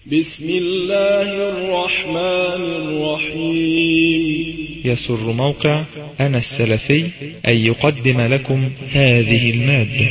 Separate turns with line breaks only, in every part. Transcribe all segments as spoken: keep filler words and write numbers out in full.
بسم الله الرحمن الرحيم.
يسر موقع أنا السلفي أن يقدم لكم هذه المادة.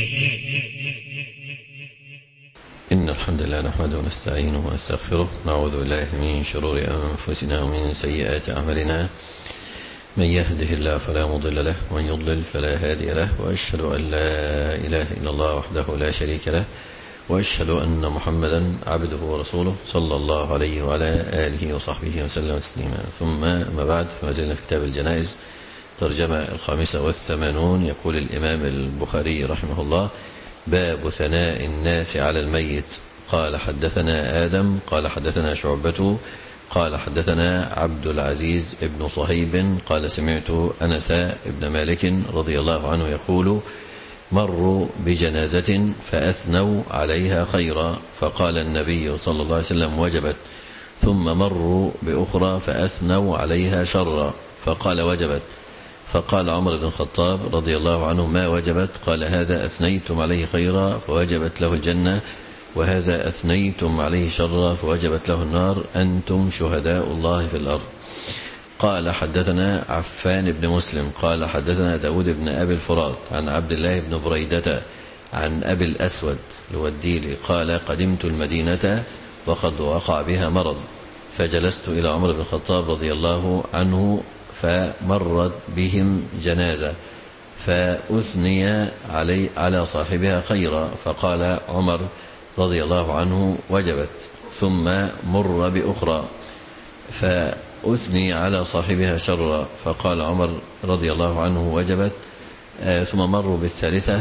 إن الحمد لله نحمده ونستعينه ونستغفره، نعوذ بالله من شرور أنفسنا ومن سيئات أعمالنا، من يهده الله فلا مضل له ومن يضلل فلا هادي له، وأشهد أن لا إله إلا الله وحده لا شريك له، وأشهد أن محمدا عبده ورسوله صلى الله عليه وعلى آله وصحبه وسلم تسليما. ثم ما بعد، فما زلنا في كتاب الجنائز، ترجمة الخامسة والثمانون. يقول الإمام البخاري رحمه الله: باب ثناء الناس على الميت. قال حدثنا آدم قال حدثنا شعبة قال حدثنا عبد العزيز ابن صهيب قال سمعت أنس ابن مالك رضي الله عنه يقول: مروا بجنازة فأثنوا عليها خيرا، فقال النبي صلى الله عليه وسلم: وجبت. ثم مروا بأخرى فأثنوا عليها شرا، فقال: وجبت. فقال عمر بن الخطاب رضي الله عنه: ما وجبت؟ قال: هذا أثنيتم عليه خيرا فوجبت له الجنة، وهذا أثنيتم عليه شرا فوجبت له النار، أنتم شهداء الله في الأرض. قال حدثنا عفان بن مسلم قال حدثنا داود بن أبي الفرات عن عبد الله بن بريدة عن أبي الأسود الوديلي قال: قدمت المدينة وقد وقع بها مرض، فجلست إلى عمر بن الخطاب رضي الله عنه، فمرت بهم جنازة فأثني علي على صاحبها خيرا، فقال عمر رضي الله عنه: وجبت. ثم مر بأخرى فأثني على صاحبها شرا، فقال عمر رضي الله عنه: وجبت. آه ثم مروا بالثالثة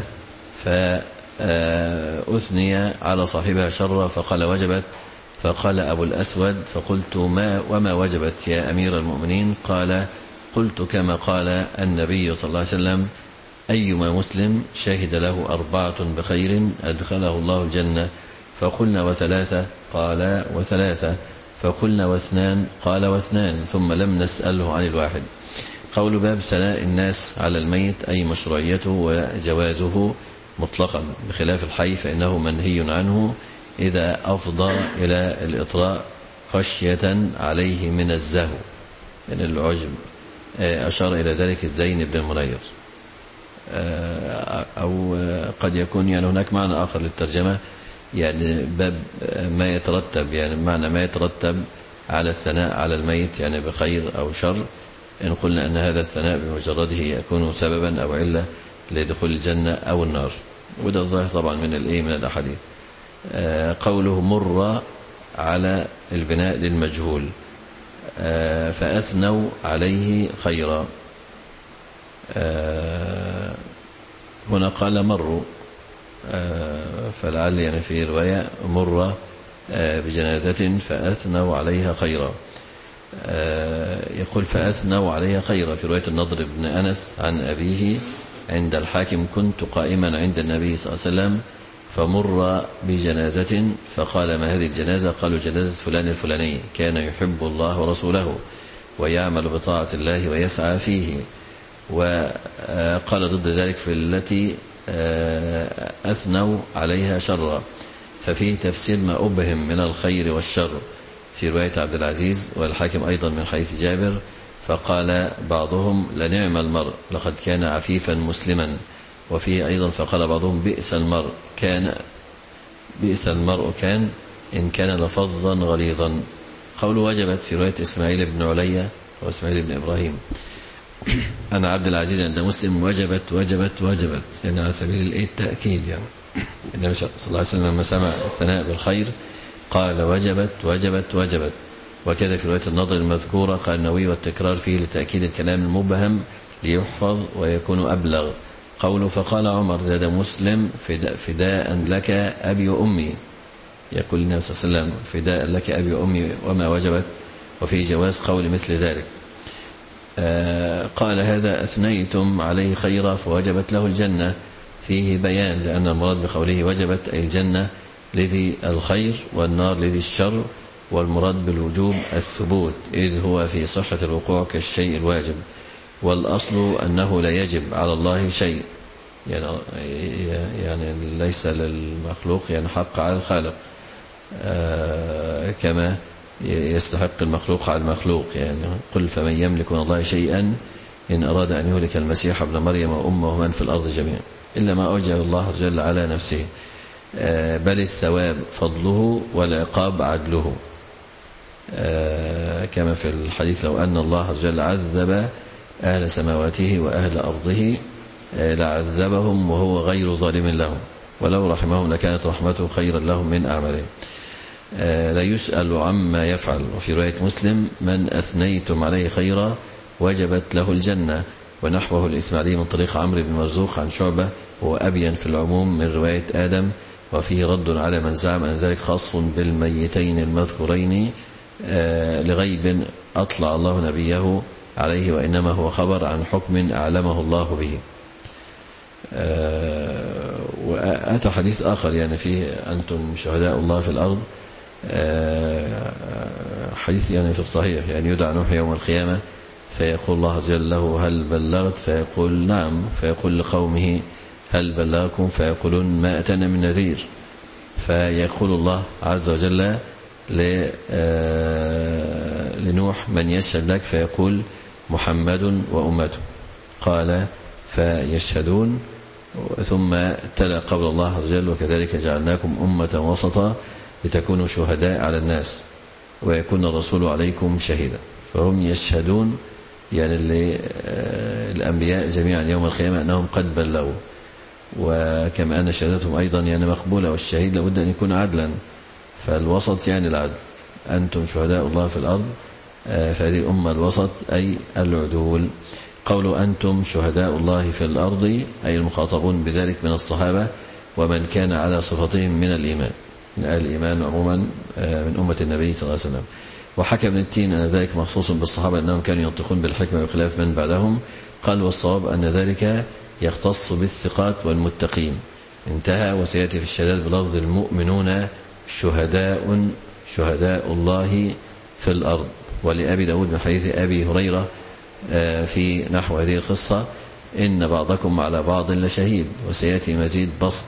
فأثني على صاحبها شرا، فقال: وجبت. فقال أبو الأسود: فقلت: ما وما وجبت يا أمير المؤمنين؟ قال: قلت كما قال النبي صلى الله عليه وسلم: أيما مسلم شهد له أربعة بخير أدخله الله الجنة. فقلنا: وثلاثة؟ قال: وثلاثة. فقلنا: واثنان؟ قال: واثنان. ثم لم نسأله عن الواحد. قول باب ثناء الناس على الميت، أي مشروعيته وجوازه مطلقا، بخلاف الحي فإنه منهي عنه إذا أفضى إلى الإطراء خشية عليه من الزهو، يعني العجب. أشار إلى ذلك الزين بن المنير. أو قد يكون يعني هناك معنى آخر للترجمة، يعني باب ما يترتب، يعني معنى ما يترتب على الثناء على الميت، يعني بخير أو شر، إن قلنا أن هذا الثناء بمجرده يكون سببا أو علة لدخول الجنة أو النار، وده الظاهر طبعا من الإيه من الأحاديث. قوله مر على البناء للمجهول، فأثنوا عليه خيرا. هنا قال مروا، فلعل يعني في رواية مر بجنازة فأثنوا عليها خيرا. يقول فأثنوا عليها خيرا في رواية النضر بن أنس عن أبيه عند الحاكم: كنت قائما عند النبي صلى الله عليه وسلم فمر بجنازة فقال: ما هذه الجنازة؟ قالوا: جنازة فلان الفلاني، كان يحب الله ورسوله ويعمل بطاعة الله ويسعى فيه. وقال ضد ذلك في التي أثنوا عليها شرا، ففيه تفسير ما أبهم من الخير والشر في رواية عبد العزيز والحاكم أيضا من حديث جابر. فقال بعضهم: لنعم المرء لقد كان عفيفا مسلما. وفيه أيضا فقال بعضهم: بئس المرء كان بئس المرء كان إن كان لفظا غليظا. قول وجبت في رواية إسماعيل بن عليا وإسماعيل بن إبراهيم أنا عبد العزيز عند مسلم: وجبت وجبت وجبت، يعني على سبيل التأكيد. يعني النبي صلى الله عليه وسلم لما سمع الثناء بالخير قال: وجبت وجبت وجبت. وكذا في رواية النضر المذكورة قال النووي: والتكرار فيه لتأكيد الكلام المبهم ليحفظ ويكون أبلغ. قوله فقال عمر زاد مسلم: فداء, فداء لك أبي وأمي، يقول النبي صلى الله عليه وسلم: فداء لك أبي وأمي وما وجبت. وفي جواز قول مثل ذلك. آه قال: هذا أثنيتم عليه خيرا فوجبت له الجنة، فيه بيان لأن المراد بقوله وجبت أي الجنة لذي الخير والنار لذي الشر، والمراد بالوجوب الثبوت، إذ هو في صحة الوقوع كالشيء الواجب، والأصل أنه لا يجب على الله شيء، يعني, يعني ليس للمخلوق يعني حق على الخالق. كما يستحق المخلوق على المخلوق. يعني قل فمن يملك من الله شيئا إن أراد أن يهلك المسيح ابن مريم وأمه ومن في الأرض جميعا إلا ما أوجب الله جل على نفسه، بل الثواب فضله والعقاب عدله، كما في الحديث لو أن الله جل عذب أهل سماواته وأهل أرضه لعذبهم وهو غير ظالم لهم، ولو رحمهم لكانت رحمته خيرا لهم من أعمالهم. لا يسأل عما يفعل. وفي رواية مسلم من أثنيتم عليه خيرا وجبت له الجنة. ونحوه الإسماعيلي من طريق عمرو بن مرزوق عن شعبة هو أبين في العموم من رواية آدم، وفيه رد على من زعم أن ذلك خاص بالميتين المذكورين لغيب أطلع الله نبيه عليه، وإنما هو خبر عن حكم أعلمه الله به. وأتى حديث آخر يعني فيه أنتم شهداء الله في الأرض، حديث يعني في الصحيح، يعني يدعى نوح يوم القيامة فيقول الله جل له هل بلغت؟ فيقول نعم، فيقول لقومه هل بلغكم؟ فيقولون ما أتنا من نذير، فيقول الله عز وجل لنوح من يشهد لك؟ فيقول محمد وأمته. قال فيشهدون، ثم تلا قول الله عز وجل وكذلك جعلناكم أمة وسطا لتكونوا شهداء على الناس ويكون الرسول عليكم شهيدا. فهم يشهدون يعني الأنبياء جميعا يوم القيامة أنهم قد بلغوا، وكما أن شهادتهم أيضا يعني مقبولة، والشهيد لابد أن يكون عدلا، فالوسط يعني العدل. أنتم شهداء الله في الأرض، فهذه الأمة الوسط أي العدول. قولوا أنتم شهداء الله في الأرض أي المخاطبون بذلك من الصحابة ومن كان على صفتهم من الإيمان، من أهل الإيمان عموما من أمة النبي صلى الله عليه وسلم. وحكى ابن التين أن ذلك مخصوص بالصحابة أنهم كانوا ينطقون بالحكمة بخلاف من بعدهم. قال والصواب أن ذلك يختص بالثقات والمتقين. انتهى. وسيأتي في الشهادات بلفظ المؤمنون شهداء شهداء الله في الأرض. ولأبي داود من حديث أبي هريرة في نحو هذه القصة إن بعضكم على بعض لشهيد. وسيأتي مزيد بسط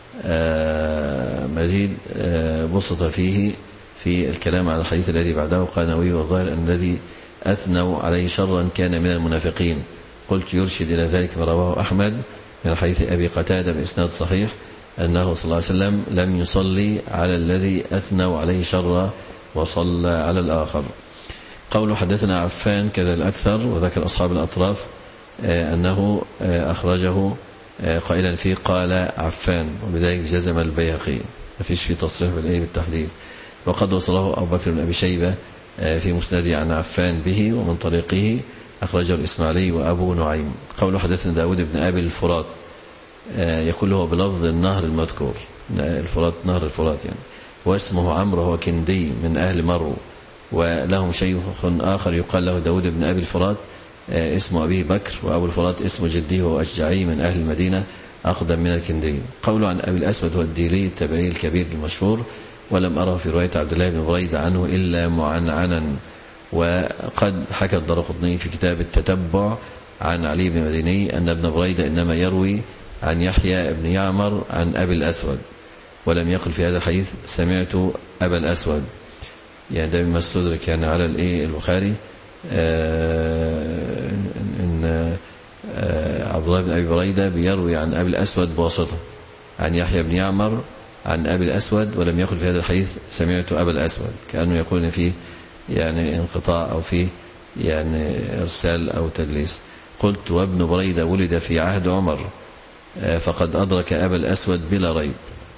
مزيد بسط فيه في الكلام على الحديث الذي بعده. قال نووي والظاهر أن الذي أثنوا عليه شرا كان من المنافقين. قلت يرشد إلى ذلك ما رواه أحمد من حديث أبي قتادة بإسناد صحيح أنه صلى الله عليه وسلم لم يصلي على الذي أثنوا عليه شرا وصلى على الآخر. قوله حدثنا عفان كذا الأكثر. وذكر أصحاب الأطراف أنه أخرجه قائلا فيه قال عفان، وبذلك جزم البيهقي، ما فيش فيه تصريح بالإيه بالتحديث. وقد وصله أبو بكر بن أبي شيبة في مسنده عن عفان به، ومن طريقه أخرجه الإسماعيلي وأبو نعيم. قوله حدثنا داود بن أبي الفرات يقول هو بلفظ النهر المذكور، الفرات نهر الفرات يعني. واسمه عمرو هو كندي من أهل مرو، ولهم شيخ آخر يقال له داود بن أبي الفرات اسمه أبي بكر، وأبو الفرات اسمه جدي وهو أشجعي من أهل المدينة أقدم من الكندي. قوله عن أبي الأسود هو الديلي التابعي الكبير المشهور، ولم أره في رواية عبد الله بن بريدة عنه إلا معنعنا. وقد حكى الدارقطني في كتاب التتبع عن علي بن مديني أن ابن بريدة إنما يروي عن يحيى بن يعمر عن أبي الأسود، ولم يقل في هذا الحديث سمعت أبا الأسود. يعني ده مما استدرك يعني على الإيه البخاري آه إن آه عبد الله بن أبي بريدة بيروي عن أبي الأسود بواسطة عن يحيى بن يعمر عن أبي الأسود، ولم يقل في هذا الحديث سمعت أبا الأسود، كأنه يقول فيه يعني انقطاع أو فيه يعني إرسال أو تدليس. قلت وابن بريدة ولد في عهد عمر آه فقد أدرك أبا الأسود بلا ريب.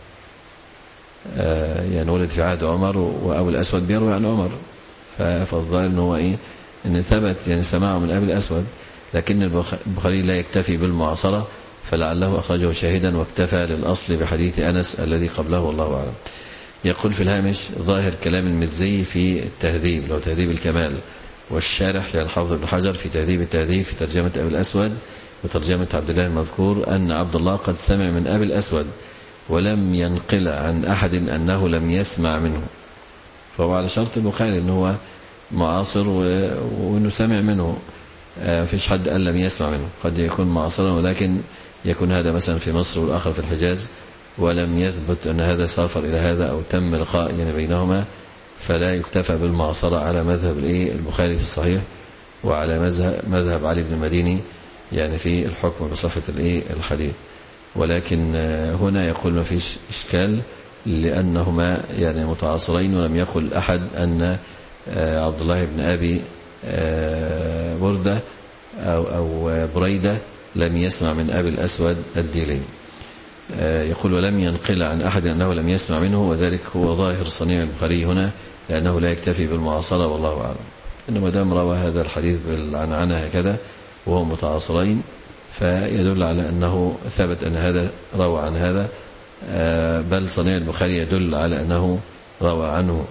آه يعني ولد في عهد عمر وأبو الأسود بيروي عن عمر، فالظاهر أنه هو إيه أن ثبت يعني سماعه من أبي الأسود، لكن البخاري لا يكتفي بالمعاصرة، فلعله أخرجه شاهدا واكتفى للأصل بحديث أنس الذي قبله والله أعلم. يقول في الهامش ظاهر كلام المزي في التهذيب لو تهذيب الكمال، والشارح يعني الحافظ ابن حجر في تهذيب التهذيب في ترجمة أبي الأسود وترجمة عبد الله المذكور أن عبد الله قد سمع من أبي الأسود ولم ينقل عن أحد أنه لم يسمع منه، فهو على شرط البخاري أنه هو معاصر وأنه سمع منه. فيش حد قال لم يسمع منه، قد يكون معاصرا ولكن يكون هذا مثلا في مصر والآخر في الحجاز، ولم يثبت أن هذا سافر إلى هذا أو تم لقاء يعني بينهما، فلا يكتفى بالمعاصرة على مذهب البخاري في الصحيح وعلى مذهب, مذهب علي بن المديني يعني في الحكم بصحة الحديث. ولكن هنا يقول ما فيش إشكال لأنهما يعني متعاصرين، ولم يقل أحد أن عبد الله بن أبي بردة أو, أو بريدة لم يسمع من أبي الأسود الديلي. يقول ولم ينقل عن أحد أنه لم يسمع منه، وذلك هو ظاهر صنيع البخاري هنا لأنه لا يكتفي بالمعاصرة والله أعلم. إنما دام روى هذا الحديث بالعنعنة هكذا وهو متعاصرين فيدل على أنه ثبت أن هذا روى عن هذا، بل صنيع البخاري يدل على أنه روى عنه.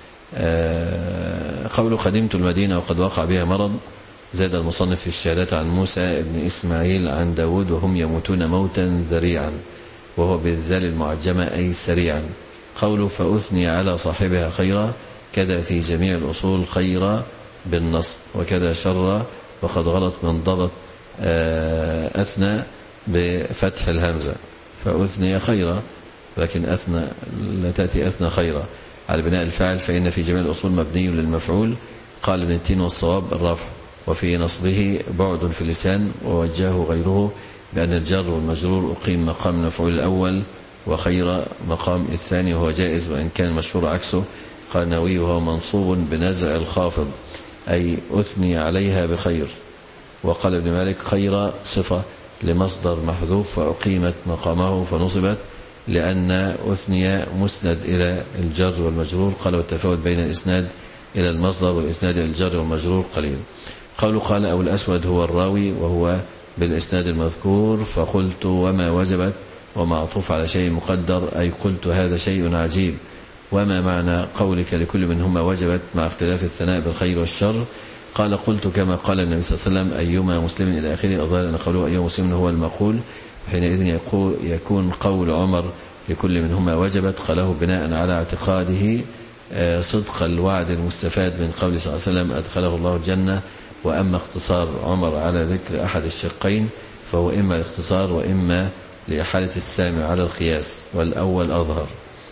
قول قدمت المدينة وقد وقع بها مرض، زاد المصنف في الشهادات عن موسى بن إسماعيل عن داود وهم يموتون موتا ذريعا، وهو بالذال المعجمة أي سريعا. قوله فأثني على صاحبها خيرا، كذا في جميع الأصول خيرا بالنص، وكذا شر، وقد غلط من ضبط أثنى بفتح الهمزة، فأثني خيرا، لكن أثنى لا تأتي أثنى خيرا على بناء الفاعل، فإن في جميع الأصول مبني للمفعول. قال ابن التين والصواب الرفع، وفي نصبه بعد في اللسان، ووجهه غيره بأن الجر والمجرور أقيم مقام المفعول الأول وخير مقام الثاني، وهو جائز وإن كان مشهور عكسه. قال النووي وهو منصوب بنزع الخافض أي أثني عليها بخير. وقال ابن مالك خير صفة لمصدر محذوف وأقيمت مقامه فنصبت لأن أثني مسند إلى الجر والمجرور. قال والتفاوت بين الإسناد إلى المصدر والإسناد إلى الجر والمجرور قليل. قالوا قال أو الأسود هو الراوي وهو بالإسناد المذكور، فقلت وما وجبت ومعطوف على شيء مقدر، أي قلت هذا شيء عجيب. وما معنى قولك لكل منهما وجبت مع اختلاف الثناء بالخير والشر؟ قال قلت كما قال النبي صلى الله عليه وسلم أيما مسلم إلى آخره، أظهر أن قوله أيما مسلم هو المقول، حينئذ يكون قول عمر لكل منهما وجبت قاله بناء على اعتقاده صدق الوعد المستفاد من قول صلى الله عليه وسلم أدخله الله الجنة. وأما اقتصار عمر على ذكر أحد الشقين فهو إما الاختصار وإما لإحالة السامع على القياس، والأول أظهر.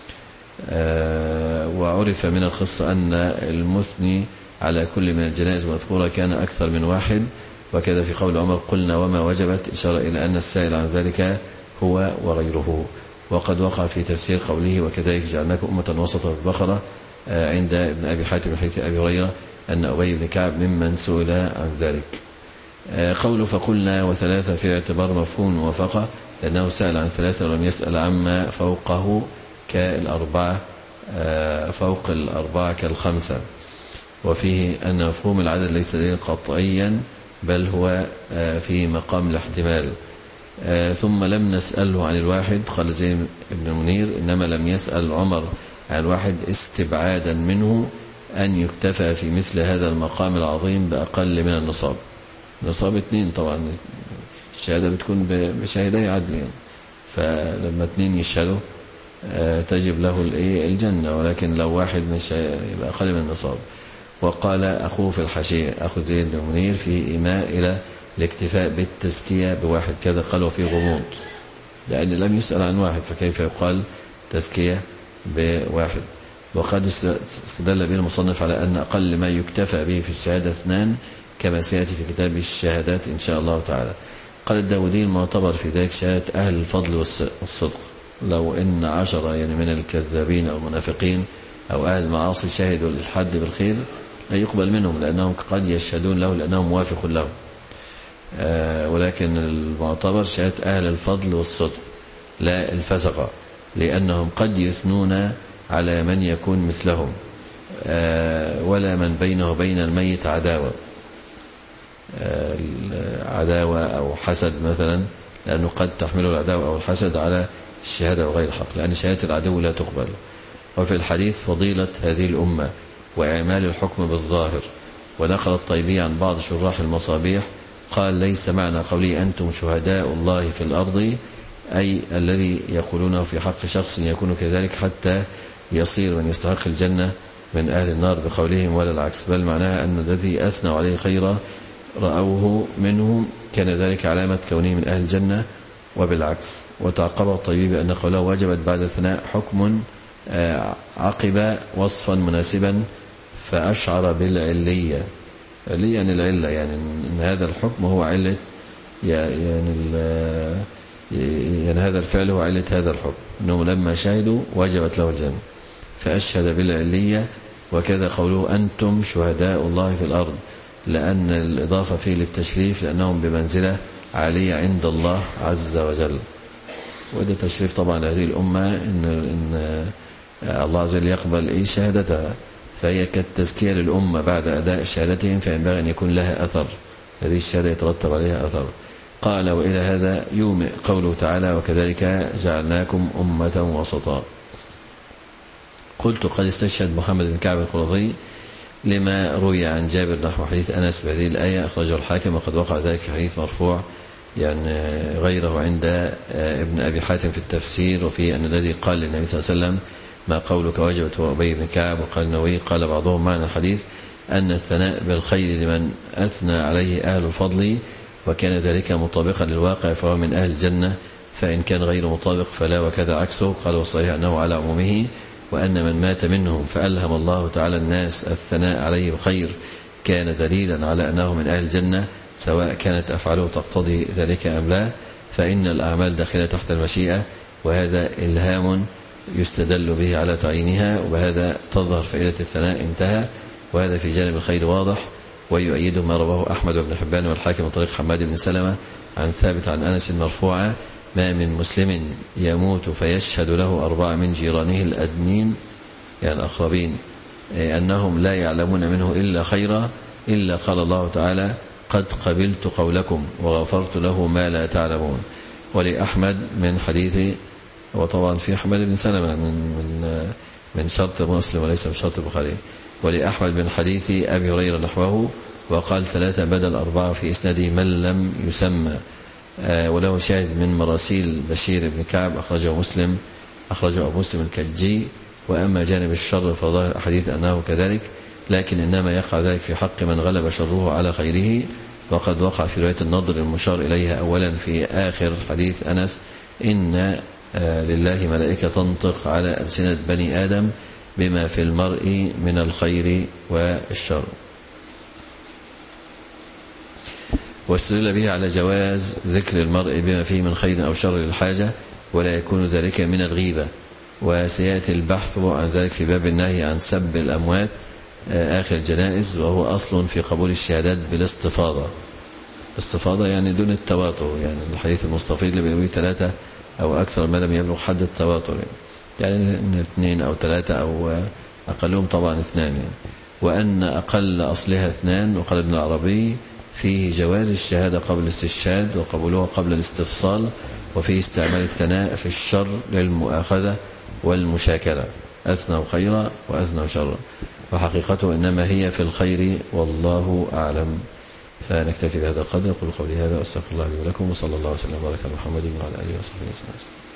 وعرف من القصة أن المثني على كل من الجنائز المذكورة كان أكثر من واحد، وكذا في قول عمر قلنا وما وجبت، إشارة إلى أن السائل عن ذلك هو وغيره. وقد وقع في تفسير قوله وكذلك جعلناكم أمة وسطا في البقرة عند ابن أبي حاتم من حديث أبي هريرة أن أبي بن كعب ممن سئل عن ذلك. قوله فقلنا وثلاثة في اعتبار مفهوم الموافقة، لأنه سأل عن ثلاثة ولم يسأل عما فوقه كالأربعة فوق الأربعة كالخمسة. وفيه أن مفهوم العدد ليس دليلا قطعيا بل هو في مقام الاحتمال. ثم لم نسأله عن الواحد، قال زين بن المنير إنما لم يسأل عمر عن الواحد استبعادا منه أن يكتفى في مثل هذا المقام العظيم بأقل من النصاب. نصاب اثنين طبعا، الشهادة بتكون بشهدي عدل يعني، فلما اثنين يشهدوا تجب له الجنة، ولكن لو واحد مش يبقى أقل من النصاب. وقال أخوه في الحاشية أخو زيد بن منير في إيماء إلى الاكتفاء بالتزكية بواحد كذا، قال وفي غموض لأن لم يسأل عن واحد، فكيف يقال تزكية بواحد؟ وقد استدل به المصنف على أن أقل ما يكتفى به في الشهادة اثنان كما سيأتي في كتاب الشهادات إن شاء الله تعالى. قال الداودي المعتبر في ذلك شهادة أهل الفضل والصدق، لو إن عشرة يعني من الكذابين أو المنافقين أو أهل المعاصي شهدوا الحد بالخير لا يقبل منهم، لأنهم قد يشهدون له لأنهم موافق له. آه ولكن المعتبر شهادة أهل الفضل والصدق لا الفسقة، لأنهم قد يثنون على من يكون مثلهم، آه ولا من بينه وبين الميت عداوة آه عداوة أو حسد مثلا، لأنه قد تحمله العداوة أو الحسد على الشهادة وغير الحق، لأن شهادة العدو لا تقبل. وفي الحديث فضيلة هذه الأمة وإعمال الحكم بالظاهر. ونقل الطيبي عن بعض شراح المصابيح قال ليس معنى قولي أنتم شهداء الله في الأرض أي الذي يقولونه في حق شخص يكون كذلك حتى يصير من يستحق الجنة من أهل النار بقولهم، ولا العكس، بل معناها أن الذي أثنوا عليه خيرا رأوه منهم كان ذلك علامة كونه من أهل الجنة، وبالعكس. وتعقب الطيبي بأن قوله وجبت بعد الثناء حكم عقب وصفا مناسبا فأشعر بالعلية. علية يعني العلة، يعني أن هذا الحكم هو علة، يعني, يعني هذا الفعل هو علة هذا الحكم، أنهم لما شهدوا وجبت له الجنة فأشهد بالعلية. وكذا قوله أنتم شهداء الله في الأرض، لأن الإضافة فيه للتشريف لأنهم بمنزلة عالية عند الله عز وجل. وده تشريف طبعا هذه الأمة، إن, إن الله عز وجل يقبل إيه شهادتها، فهي كالتزكية للأمة بعد أداء شهادتهم، فينبغي أن يكون لها أثر، هذه الشهادة يترتب عليها أثر. قال وإلى هذا يومئ قوله تعالى وكذلك جعلناكم أمة وسطا. قلت قد استشهد محمد بن كعب القرظي لما روي عن جابر نحو حديث أنس بهذه الآية، أخرجه الحاكم، وقد وقع ذلك في حديث مرفوع يعني غيره عند ابن أبي حاتم في التفسير، وفي أن الذي قال للنبي صلى الله عليه وسلم ما قولك وجبت هو أبي بن كعب. وقال النووي قال بعضهم معنى الحديث أن الثناء بالخير لمن أثنى عليه أهل الفضل، وكان ذلك مطابقا للواقع فهو من أهل الجنة، فإن كان غير مطابق فلا، وكذا عكسه. قال والصحيح أنه على عمومه، وأن من مات منهم فألهم الله تعالى الناس الثناء عليه بخير كان دليلا على أنه من أهل الجنة، سواء كانت أفعاله تقتضي ذلك أم لا، فإن الأعمال داخلة تحت المشيئة، وهذا إلهام يستدل به على تعيينها، وبهذا تظهر فائدة الثناء. انتهى. وهذا في جانب الخير واضح، ويؤيده ما رواه أحمد بن حبان والحاكم من طريق حماد بن سلمة عن ثابت عن أنس مرفوعا ما من مسلم يموت فيشهد له أربعة من جيرانه الأدنين يعني الأقربين أنهم لا يعلمون منه إلا خيرا إلا قال الله تعالى قد قبلت قولكم وغفرت له ما لا تعلمون. ولأحمد من حديث، وطبعا في أحمد بن سلمة من من من شرط مسلم وليس من شرط البخاري. ولأحمد من حديث أبي هريرة نحوه، وقال ثلاثة بدل أربعة في إسناده من لم يسمى. آه وله شاهد من مراسيل بشير بن كعب أخرجه مسلم، أخرجه أبو مسلم الكجي. وأما جانب الشر فظاهر الحديث أنه كذلك، لكن إنما يقع ذلك في حق من غلب شره على خيره. وقد وقع في رواية النضر المشار إليها أولا في آخر حديث أنس إن آه لله ملائكة تنطق على ألسنة بني آدم بما في المرء من الخير والشر. واستدل به على جواز ذكر المرء بما فيه من خير أو شر للحاجة، ولا يكون ذلك من الغيبة. وسيأتي البحث عن ذلك في باب النهي عن سب الأموات آخر الجنائز، وهو أصل في قبول الشهادات بالاستفاضة. الاستفاضة يعني دون التواتر، يعني الحديث المستفيض اللي بيروي ثلاثة أو أكثر ما لم يبلغ حد التواتر، يعني إن اثنين أو ثلاثة أو أقلهم طبعا اثنان يعني. وأن أقل أصلها اثنان. وقال ابن العربي فيه جواز الشهادة قبل الاستشهاد وقبولها قبل الاستفصال، وفيه استعمال الثناء في الشر للمؤاخذة والمشاكلة، أثنوا خيرا وأثنوا شرا، وحقيقته إنما هي في الخير والله أعلم. فنكتفي بهذا القدر. قل قولي هذا وأستغفر الله لي ولكم، وصلى الله وسلم وبارك على محمد وعلى آله وصحبه وسلم.